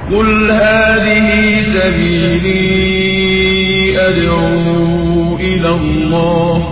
قل هذه سبيلي أدعو إلى الله.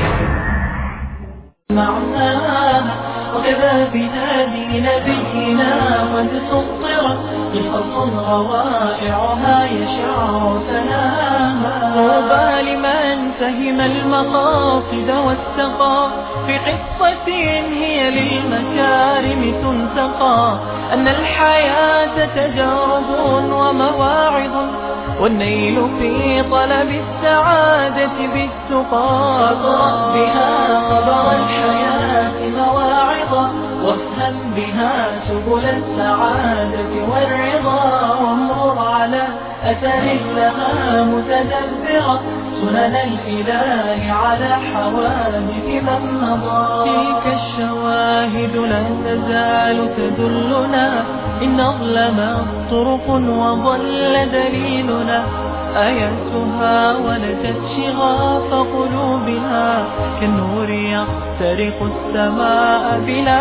وكذا بهذه نبينا قد سطرت قصص روائعها يشع سناها. طوبى لمن فهم المقاصد والسقى في قصة هي للمكارم تنتقى، أن الحياة تجارب ومواعظ، والنيل في طلب السعادة بالتقى. فاقرأ بها خبر الحياة مواعظا، وافهم بها سبل السعادة والرضا، وانظر على أثر لها متدبرا سنن الإله على حوادث من مضى. تلك الشواهد لا تزال تدلنا إن أظلمت طرق وضل دليلنا، آياتها ولدت شغاف قلوبنا كالنور يخترق السماء بلا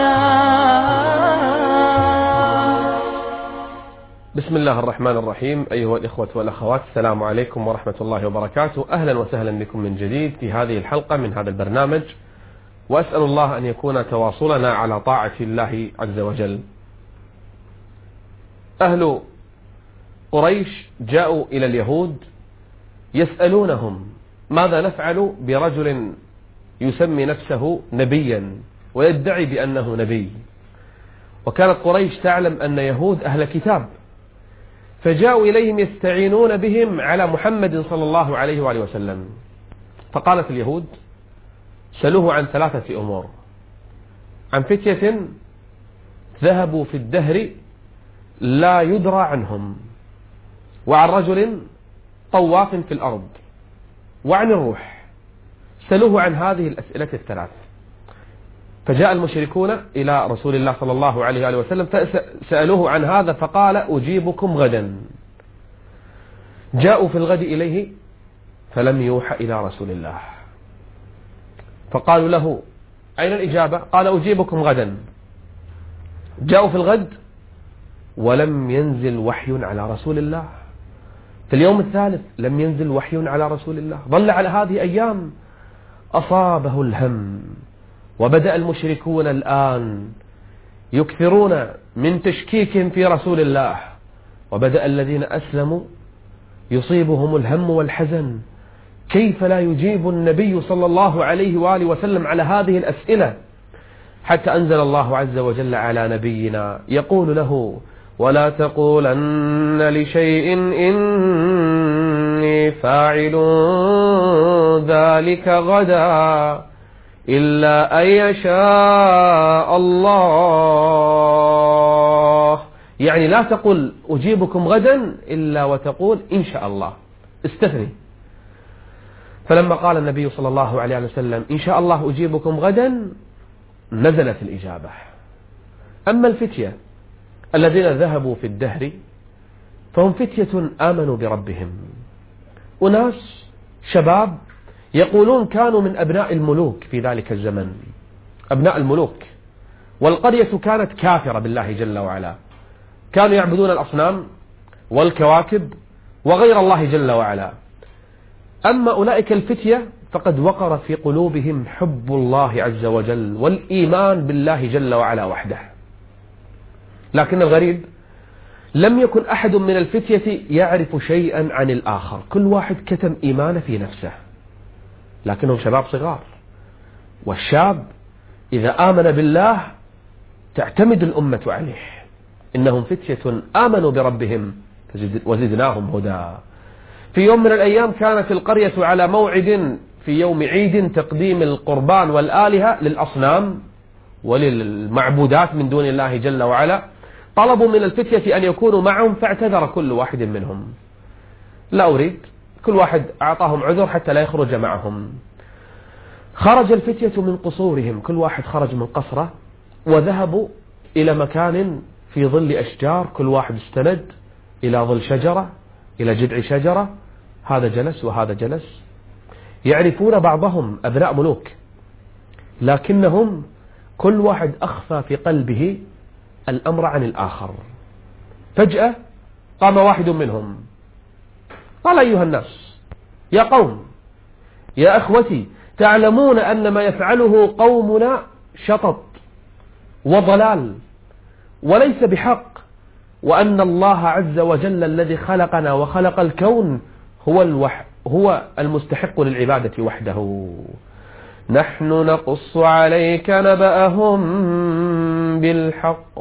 عناء. بسم الله الرحمن الرحيم. أيها الإخوة والأخوات، السلام عليكم ورحمة الله وبركاته. أهلا وسهلا بكم من جديد في هذه الحلقة من هذا البرنامج، وأسأل الله أن يكون تواصلنا على طاعة الله عز وجل. أهل قريش جاءوا إلى اليهود يسألونهم ماذا نفعل برجل يسمي نفسه نبيا ويدعي بأنه نبي، وكانت قريش تعلم أن يهود أهل كتاب، فجاءوا إليهم يستعينون بهم على محمد صلى الله عليه وآله وسلم. فقالت اليهود: سألوه عن ثلاثة أمور: عن فتية ذهبوا في الدهر لا يدرى عنهم، وعن رجل طواف في الأرض، وعن الروح. سألوه عن هذه الأسئلة الثلاث. فجاء المشركون إلى رسول الله صلى الله عليه وآله وسلم فسألوه عن هذا، فقال: أجيبكم غدا. جاءوا في الغد إليه فلم يوحى إلى رسول الله، فقالوا له: أين الإجابة؟ قال: أجيبكم غدا. جاءوا في الغد ولم ينزل وحي على رسول الله. في اليوم الثالث لم ينزل وحي على رسول الله. ظل على هذه أيام، أصابه الهم، وبدأ المشركون الآن يكثرون من تشكيكهم في رسول الله، وبدأ الذين أسلموا يصيبهم الهم والحزن. كيف لا يجيب النبي صلى الله عليه وآله وسلم على هذه الأسئلة؟ حتى أنزل الله عز وجل على نبينا يقول له: ولا تقولن لشيء إني فاعل ذلك غدا إلا أن يشاء الله. يعني لا تقل أجيبكم غدا إلا وتقول إن شاء الله، استثني. فلما قال النبي صلى الله عليه وسلم إن شاء الله أجيبكم غدا نزلت الإجابة. أما الفتية الذين ذهبوا في الدهر فهم فتية آمنوا بربهم، أناس شباب يقولون كانوا من أبناء الملوك في ذلك الزمن، أبناء الملوك، والقرية كانت كافرة بالله جل وعلا، كانوا يعبدون الأصنام والكواكب وغير الله جل وعلا. أما أولئك الفتية فقد وقر في قلوبهم حب الله عز وجل والإيمان بالله جل وعلا وحده. لكن الغريب لم يكن أحد من الفتية يعرف شيئا عن الآخر، كل واحد كتم إيمانه في نفسه، لكنهم شباب صغار، والشاب إذا آمن بالله تعتمد الأمة عليه. إنهم فتية آمنوا بربهم وزدناهم هدى. في يوم من الأيام كانت القرية على موعد في يوم عيد تقديم القربان والآلهة للأصنام وللمعبودات من دون الله جل وعلا. طلبوا من الفتية أن يكونوا معهم، فاعتذر كل واحد منهم: لا أريد. كل واحد أعطاهم عذر حتى لا يخرج معهم. خرج الفتية من قصورهم، كل واحد خرج من قصره، وذهبوا إلى مكان في ظل أشجار، كل واحد استند إلى ظل شجرة، إلى جذع شجرة، هذا جلس وهذا جلس. يعرفون بعضهم، أبناء ملوك، لكنهم كل واحد أخفى في قلبه الأمر عن الآخر. فجأة قام واحد منهم قال: أيها الناس، يا قوم، يا أخوتي، تعلمون أن ما يفعله قومنا شطط وضلال وليس بحق، وأن الله عز وجل الذي خلقنا وخلق الكون هو المستحق للعبادة وحده. نحن نقص عليك نبأهم بالحق،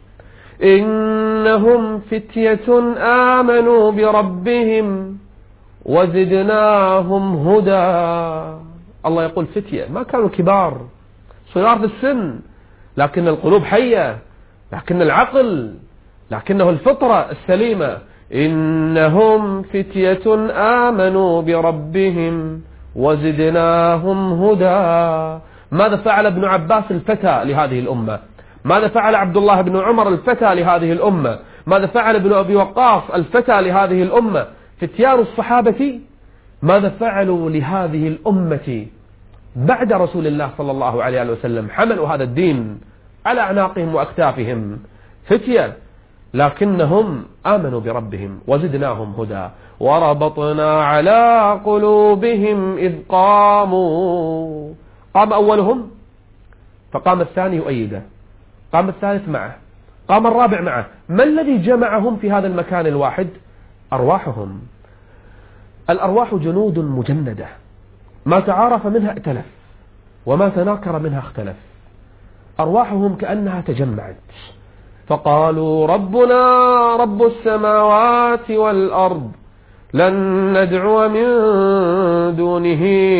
إنهم فتية آمنوا بربهم وزدناهم هدى. الله يقول فتية، ما كانوا كبار صغار في السن، لكن القلوب حية، لكن العقل، لكنه الفطرة السليمة. إنهم فتية آمنوا بربهم وزدناهم هدى. ماذا فعل ابن عباس الفتى لهذه الأمة؟ ماذا فعل عبد الله بن عمر الفتى لهذه الأمة؟ ماذا فعل ابن أبي وقاص الفتى لهذه الأمة؟ فتيان الصحابة ماذا فعلوا لهذه الأمة بعد رسول الله صلى الله عليه وسلم؟ حملوا هذا الدين على أعناقهم وأكتافهم، فتية، لكنهم آمنوا بربهم وزدناهم هدى وربطنا على قلوبهم إذ قاموا. قام أولهم فقام الثاني يؤيده، قام الثالث معه، قام الرابع معه. ما الذي جمعهم في هذا المكان الواحد؟ أرواحهم. الأرواح جنود مجندة، ما تعارف منها ائتلف وما تناكر منها اختلف. أرواحهم كأنها تجمعت فقالوا: ربنا رب السماوات والأرض لن ندعو من دونه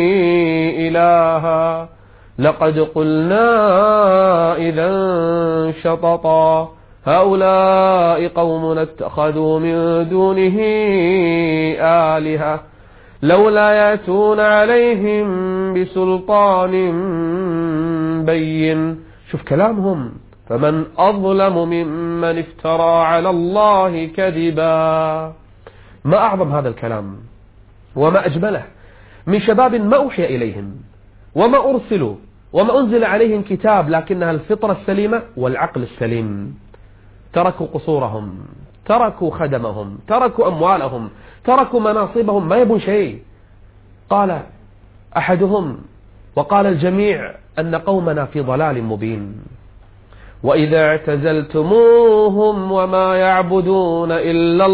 إلها لقد قلنا إذا شططا هؤلاء قومنا اتخذوا من دونه آلهة لولا يأتون عليهم بسلطان بين. شوف كلامهم: فمن أظلم ممن افترى على الله كذبا. ما أعظم هذا الكلام وما أجمله من شباب ما أوحي إليهم وما أرسلوا وما أنزل عليهم كتاب، لكنها الفطرة السليمة والعقل السليم. تركوا قصورهم، تركوا خدمهم، تركوا أموالهم، تركوا مناصبهم، ما يبون شيء. قال أحدهم وقال الجميع أن قومنا في ضلال مبين. وإذا اعتزلتموهم وما يعبدون إلا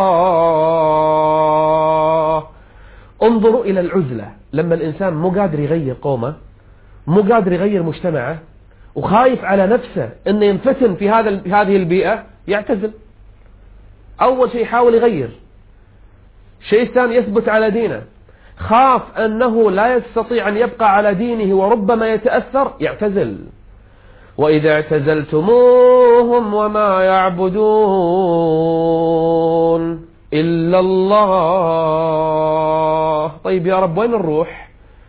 الله. انظروا إلى العزلة، لما الإنسان مو قادر يغير قومه، مو قادر يغير مجتمعه، وخايف على نفسه أنه ينفتن في هذه البيئة، يعتزل. أول شيء يحاول يغير، شيء ثاني يثبت على دينه. خاف أنه لا يستطيع أن يبقى على دينه وربما يتأثر، يعتزل. وإذا اعتزلتموهم وما يعبدون إلا الله. طيب يا رب وين نروح؟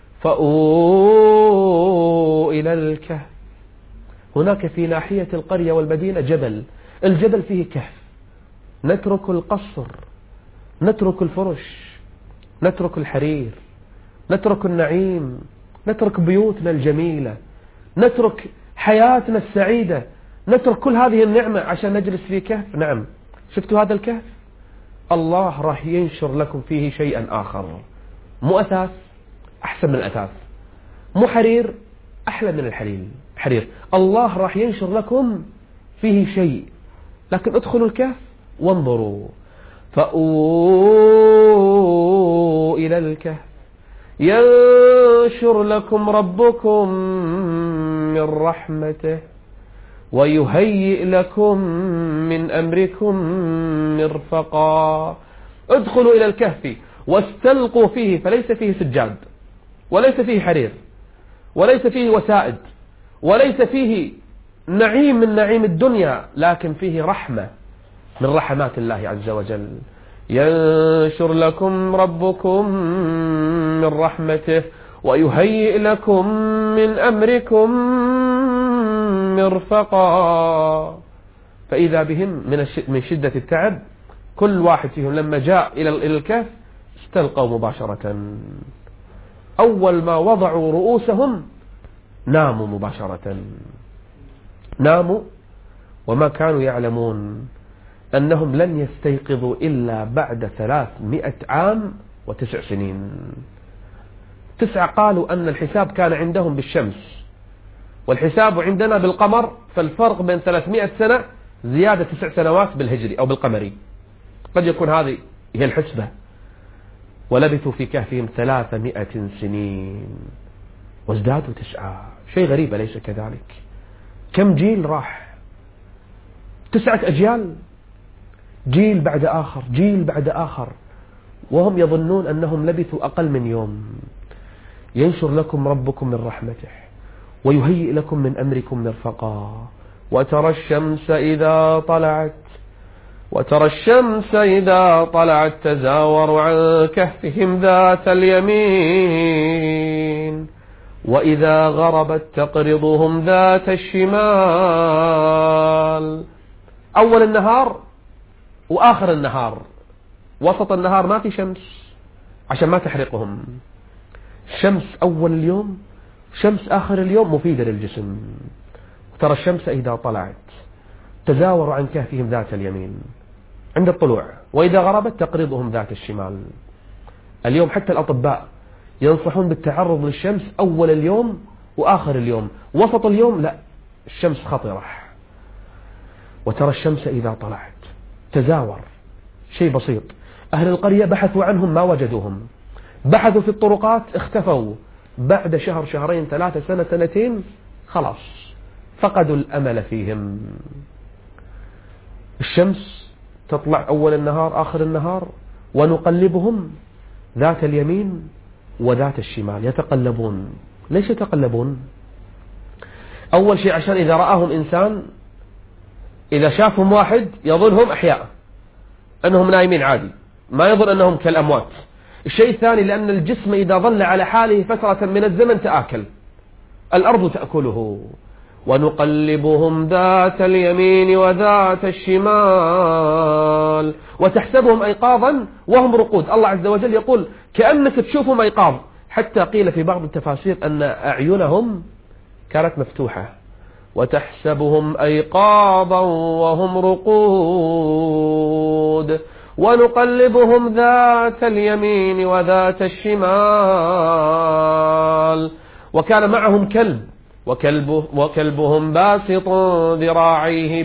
فأووا إلى الكهف. هناك في ناحية القرية والمدينة جبل، الجبل فيه كهف. نترك القصر، نترك الفرش، نترك الحرير، نترك النعيم، نترك بيوتنا الجميلة، نترك حياتنا السعيدة، نترك كل هذه النعمة عشان نجلس في كهف. نعم، شفتوا هذا الكهف؟ الله راح ينشر لكم فيه شيئا آخر. مو أثاث، أحسن من الأثاث. مو حرير، أحلى من الحرير. الله راح ينشر لكم فيه شيء، لكن ادخلوا الكهف وانظروا. فأووا إلى الكهف ينشر لكم ربكم من رحمته ويهيئ لكم من أمركم مرفقا. ادخلوا إلى الكهف واستلقوا فيه، فليس فيه سجاد، وليس فيه حرير، وليس فيه وسائد، وليس فيه نعيم من نعيم الدنيا، لكن فيه رحمة من رحمات الله عز وجل. ينشر لكم ربكم من رحمته ويهيئ لكم من أمركم مرفقا. فإذا بهم من شدة التعب، كل واحد فيهم لما جاء إلى الكهف استلقوا مباشرة. أول ما وضعوا رؤوسهم ناموا مباشرة، ناموا وما كانوا يعلمون أنهم لن يستيقظوا إلا بعد 300 عام و9 سنين. 9 قالوا أن الحساب كان عندهم بالشمس والحساب عندنا بالقمر، فالفرق بين 300 سنة زيادة 9 سنوات بالهجري أو بالقمري، قد يكون هذه هي الحسبة. ولبثوا في كهفهم 300 سنين وازدادوا 9. شيء غريب أليس كذلك؟ كم جيل راح؟ 9 أجيال، جيل بعد آخر جيل بعد آخر، وهم يظنون أنهم لبثوا أقل من يوم. ينشر لكم ربكم من رحمته ويهيئ لكم من أمركم مرفقا. وترى الشمس إذا طلعت تزاور عن كهفهم ذات اليمين وإذا غربت تقرضهم ذات الشمال. أول النهار وآخر النهار، وسط النهار ما في شمس عشان ما تحرقهم. شمس أول اليوم، شمس آخر اليوم مفيدة للجسم. ترى الشمس إذا طلعت تزاور عن كهفهم ذات اليمين عند الطلوع وإذا غربت تقرضهم ذات الشمال. اليوم حتى الأطباء ينصحون بالتعرض للشمس أول اليوم وآخر اليوم، وسط اليوم لا، الشمس خطرة. وترى الشمس إذا طلعت تزاور، شيء بسيط. أهل القرية بحثوا عنهم ما وجدوهم، بحثوا في الطرقات اختفوا، بعد شهر شهرين 3 سنة 2 خلاص فقدوا الأمل فيهم. الشمس تطلع أول النهار آخر النهار ونقلبهم ذات اليمين وذات الشمال، يتقلبون. ليش يتقلبون؟ أول شيء عشان إذا رآهم إنسان، إذا شافهم واحد يظنهم أحياء، أنهم نايمين عادي، ما يظن أنهم كالأموات. الشيء الثاني لأن الجسم إذا ظل على حاله فترة من الزمن تآكل، الأرض تأكله. ونقلبهم ذات اليمين وذات الشمال وتحسبهم أيقاظا وهم رقود. الله عز وجل يقول كأنك تشوفهم أيقاظ، حتى قيل في بعض التفاسير أن أعينهم كانت مفتوحة. وتحسبهم أيقاظا وهم رقود ونقلبهم ذات اليمين وذات الشمال. وكان معهم كلب وكلبهم باسط ذراعيه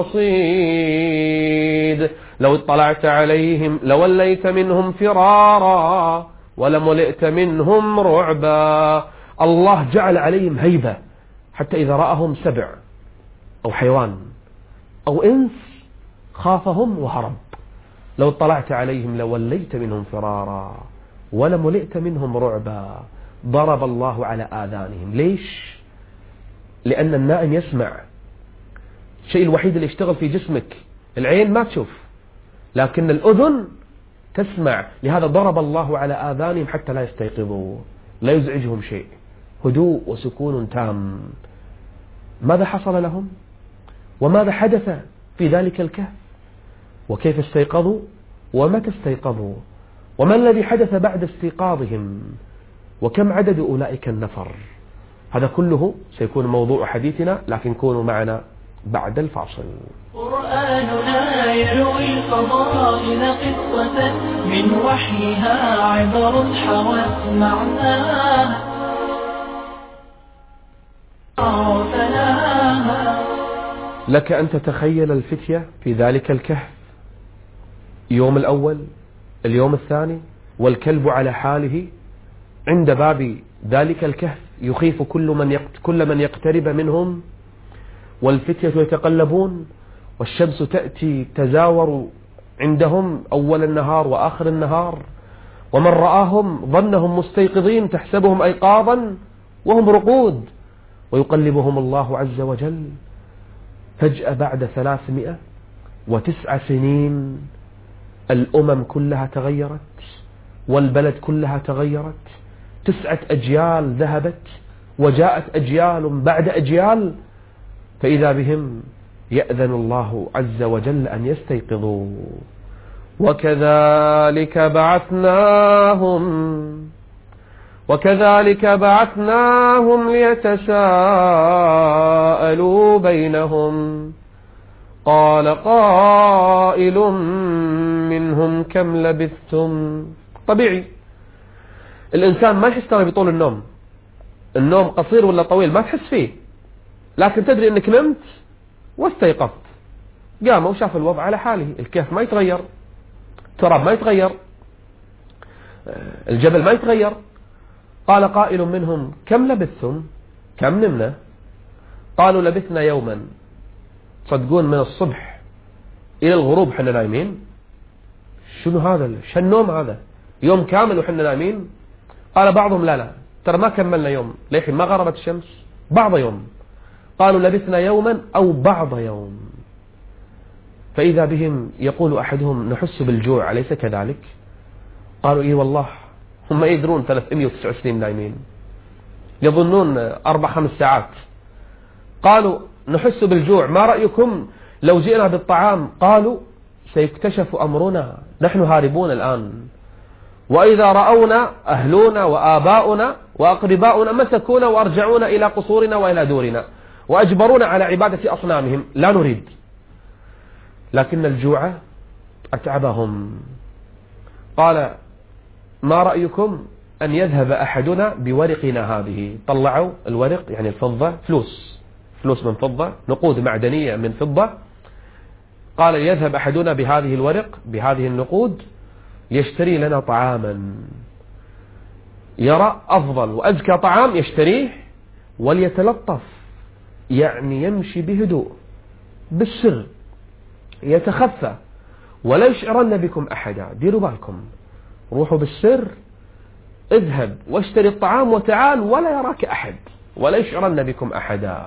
بالوصيد لو اطلعت عليهم لوليت منهم فرارا ولملئت منهم رعبا. الله جعل عليهم هيبة، حتى إذا رأهم سبع أو حيوان أو إنس خافهم وهرب. لو اطلعت عليهم لوليت منهم فرارا ولملئت منهم رعبا. ضرب الله على آذانهم. ليش؟ لأن النائم يسمع. الشيء الوحيد اللي يشتغل في جسمك العين ما تشوف، لكن الأذن تسمع. لهذا ضرب الله على آذانهم حتى لا يستيقظوا، لا يزعجهم شيء، هدوء وسكون تام. ماذا حصل لهم؟ وماذا حدث في ذلك الكهف؟ وكيف استيقظوا؟ ومتى استيقظوا؟ وما الذي حدث بعد استيقاظهم؟ وكم عدد أولئك النفر؟ هذا كله سيكون موضوع حديثنا، لكن كونوا معنا بعد الفاصل. قرآننا يروي الفضائل قصة من وحيها عبر حوت معناها لك أن تتخيل الفتية في ذلك الكهف، يوم الأول، اليوم الثاني، والكلب على حاله عند باب ذلك الكهف يخيف كل من يقترب منهم، والفتية يتقلبون، والشمس تأتي تزاور عندهم أول النهار وآخر النهار، ومن رآهم ظنهم مستيقظين تحسبهم أيقاظا وهم رقود، ويقلبهم الله عز وجل. فجأة بعد 309 سنين الأمم كلها تغيرت والبلد كلها تغيرت. 9 أجيال ذهبت وجاءت أجيال بعد أجيال، فإذا بهم يأذن الله عز وجل أن يستيقظوا. وكذلك بعثناهم ليتساءلوا بينهم قال قائل منهم كم لبثتم. طبيعي الإنسان ما يحس ترى بطول النوم قصير ولا طويل ما تحس فيه، لكن تدري أنك نمت واستيقظت. قام وشاف الوضع على حاله، الكهف ما يتغير، التراب ما يتغير، الجبل ما يتغير. قال قائل منهم كم لبثتم، كم نمنا؟ قالوا لبثنا يوما. تصدقون من الصبح إلى الغروب حنا نايمين؟ شنو هذا؟ شو النوم هذا؟ يوم كامل وحنا نايمين؟ قال بعضهم لا ترى ما كملنا يوم، للحين ما غربت الشمس، بعض يوم. قالوا لبثنا يوما أو بعض يوم. فإذا بهم يقول أحدهم نحس بالجوع أليس كذلك؟ قالوا إيه والله، هم يدرون 369 نايمين، يظنون 4-5 ساعات. قالوا نحس بالجوع، ما رأيكم لو جئنا بالطعام؟ قالوا سيكتشف أمرنا، نحن هاربون الآن، وإذا رأونا أهلنا وآباؤنا وأقرباؤنا مسكونا وأرجعونا إلى قصورنا وإلى دورنا وأجبرونا على عبادة أصنامهم، لا نريد. لكن الجوع أتعبهم. قال ما رأيكم أن يذهب أحدنا بورقنا هذه؟ طلعوا الورق يعني الفضة، فلوس من فضة، نقود معدنية من فضة. قال يذهب أحدنا بهذه الورق، بهذه النقود، يشتري لنا طعاما، يرى أفضل وأزكى طعام يشتريه، وليتلطف، يعني يمشي بهدوء بالسر، يتخفى، ولا يشعرن بكم أحدا. ديروا بالكم، روحوا بالسر، اذهب واشتري الطعام وتعال، ولا يراك أحد، ولا يشعرن بكم أحدا.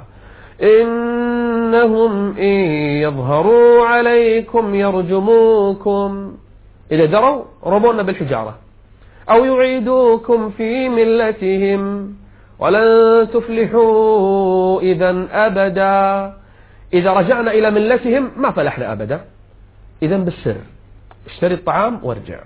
إنهم إن يظهروا عليكم يرجموكم، إذا دروا رمونا بالحجارة، أو يعيدوكم في ملتهم ولن تفلحوا إذا أبدا. إذا رجعنا إلى ملتهم ما فلحنا أبدا. إذا بالسر اشتري الطعام وارجع.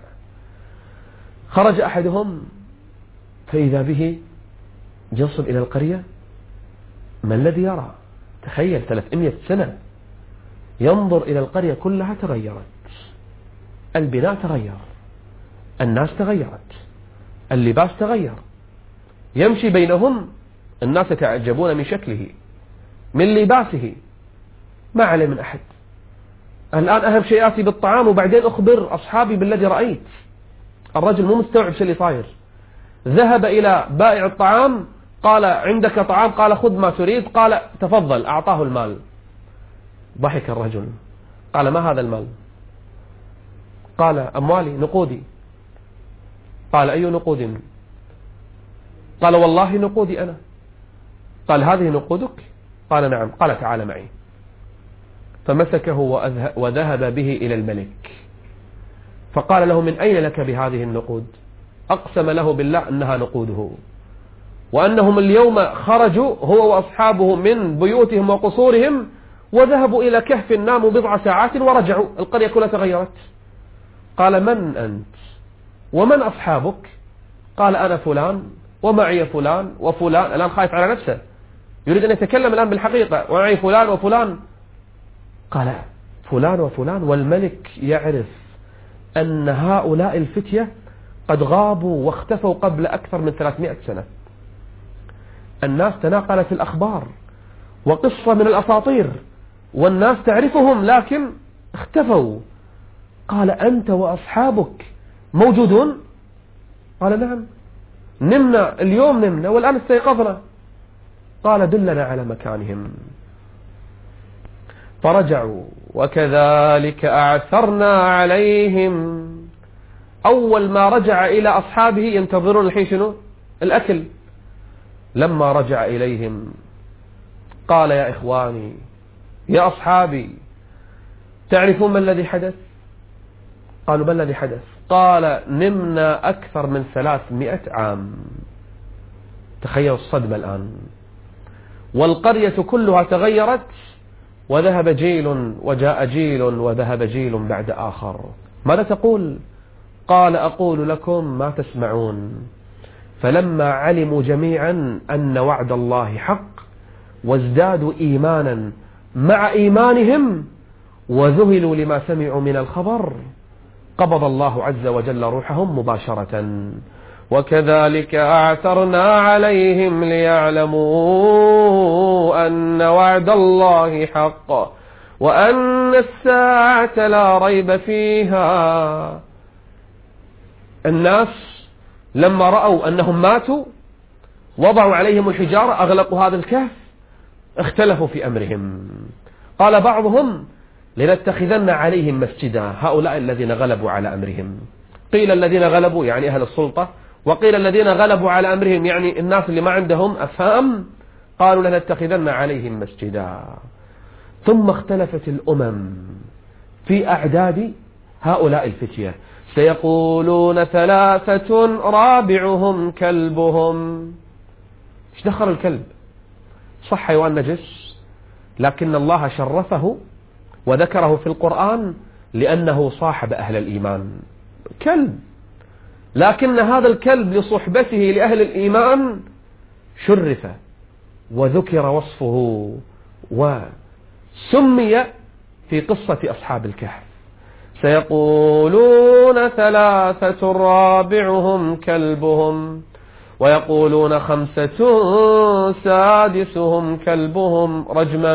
خرج أحدهم فإذا به يصل إلى القرية، ما الذي يرى؟ تخيل 300 سنة ينظر إلى القرية كلها تغيرت، البناء تغير، الناس تغيرت، اللباس تغير، يمشي بينهم الناس يتعجبون من شكله، من لباسه، ما عليه من أحد. الآن أهم شيء آتي بالطعام وبعدين أخبر أصحابي بالذي رأيت. الرجل مو مستوعب شو اللي صاير. ذهب إلى بائع الطعام، قال عندك طعام؟ قال خذ ما تريد، قال تفضل، أعطاه المال. ضحك الرجل، قال ما هذا المال؟ قال أموالي، نقودي. قال أي نقود؟ قال والله نقودي أنا. قال هذه نقودك؟ قال نعم. قال تعال معي. فمسكه وذهب به إلى الملك، فقال له من أين لك بهذه النقود؟ أقسم له بالله أنها نقوده، وأنهم اليوم خرجوا هو وأصحابه من بيوتهم وقصورهم وذهبوا إلى كهف ناموا بضع ساعات ورجعوا، القرية كلها تغيرت. قال من أنت ومن أصحابك؟ قال أنا فلان ومعي فلان وفلان. الآن خايف على نفسه، يريد أن يتكلم الآن بالحقيقة، ومعي فلان وفلان. قال فلان وفلان، والملك يعرف أن هؤلاء الفتية قد غابوا واختفوا قبل أكثر من 300 سنة. الناس تناقلت الأخبار وقصة من الأساطير، والناس تعرفهم لكن اختفوا. قال أنت وأصحابك موجودون؟ قال نعم، نمنا اليوم، نمنا والآن استيقظنا. قال دلنا على مكانهم. فرجعوا وكذلك أعثرنا عليهم. أول ما رجع إلى أصحابه ينتظرون الحين شنو؟ الأكل. لما رجع إليهم قال يا إخواني يا أصحابي تعرفون ما الذي حدث؟ قالوا ما الذي حدث؟ قال نمنا أكثر من 300 عام. تخيلوا الصدمة الآن، والقرية كلها تغيرت، وذهب جيل وجاء جيل وذهب جيل بعد آخر. ماذا تقول؟ قال أقول لكم ما تسمعون. فلما علموا جميعا أن وعد الله حق وازدادوا إيمانا مع إيمانهم وذهلوا لما سمعوا من الخبر قبض الله عز وجل روحهم مباشرة. وكذلك أعثرنا عليهم ليعلموا أن وعد الله حق وأن الساعة لا ريب فيها. الناس لما رأوا أنهم ماتوا وضعوا عليهم الحجارة، أغلقوا هذا الكهف، اختلفوا في أمرهم. قال بعضهم لنتخذن عليهم مسجدا، هؤلاء الذين غلبوا على أمرهم. قيل الذين غلبوا يعني أهل السلطة، وقيل الذين غلبوا على أمرهم يعني الناس اللي ما عندهم أفهام، قالوا لنتخذن عليهم مسجدا. ثم اختلفت الأمم في أعداد هؤلاء الفتية. سيقولون 3 رابعهم كلبهم. ايش دخل الكلب؟ صح حيوان نجس، لكن الله شرفه وذكره في القرآن لأنه صاحب أهل الإيمان. كلب، لكن هذا الكلب لصحبته لأهل الإيمان شرف وذكر وصفه وسمي في قصة أصحاب الكهف. سيقولون 3 رابعهم كلبهم ويقولون 5 سادسهم كلبهم رجما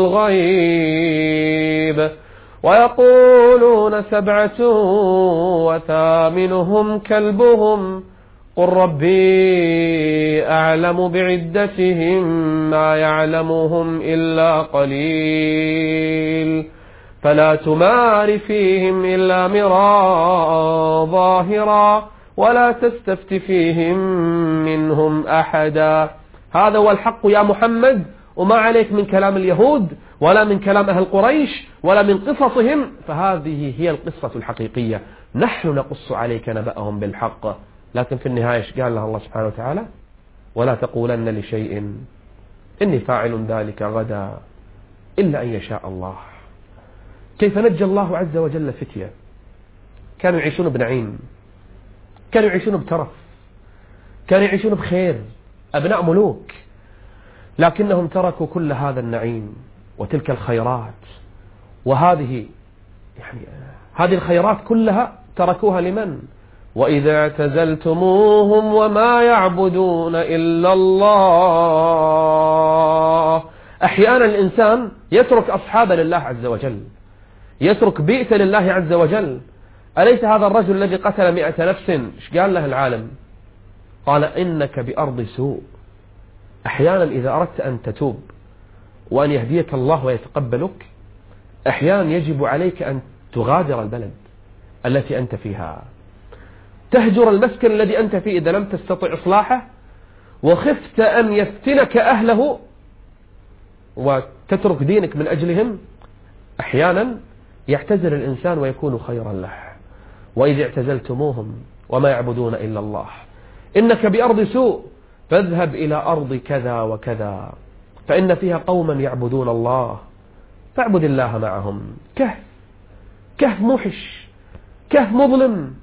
بالغيب ويقولون 7 وثامنهم كلبهم قل ربي أعلم بعدتهم ما يعلمهم إلا قليل فلا تمار فيهم إلا مراء ظاهرا ولا تستفت فيهم منهم أحدا. هذا هو الحق يا محمد، وما عليك من كلام اليهود ولا من كلام أهل قريش ولا من قصصهم، فهذه هي القصة الحقيقية، نحن نقص عليك نبأهم بالحق. لكن في النهاية قال له الله سبحانه وتعالى ولا تقولن لشيء إني فاعل ذلك غدا إلا أن يشاء الله. كيف نجى الله عز وجل فتية كانوا يعيشون بنعيم، كانوا يعيشون بترف، كانوا يعيشون بخير، أبناء ملوك، لكنهم تركوا كل هذا النعيم وتلك الخيرات، وهذه هذه الخيرات كلها تركوها لمن؟ وإذا اعتزلتموهم وما يعبدون إلا الله. أحيانا الإنسان يترك أصحابه لله عز وجل، يترك بيئة لله عز وجل. أليس هذا الرجل الذي قتل 100 نفس ايش قال له العالم؟ قال إنك بأرض سوء. أحيانا إذا أردت أن تتوب وأن يهديك الله ويتقبلك، أحيانا يجب عليك أن تغادر البلد التي أنت فيها، تهجر المسكن الذي أنت فيه إذا لم تستطع إصلاحه وخفت أن يفتنك أهله وتترك دينك من أجلهم. أحيانا يعتزل الإنسان ويكون خيرا له. وإذا اعتزلتموهم وما يعبدون إلا الله إنك بأرض سوء فاذهب إلى أرض كذا وكذا فإن فيها قوما يعبدون الله فاعبد الله معهم. كهف موحش، كهف مظلم،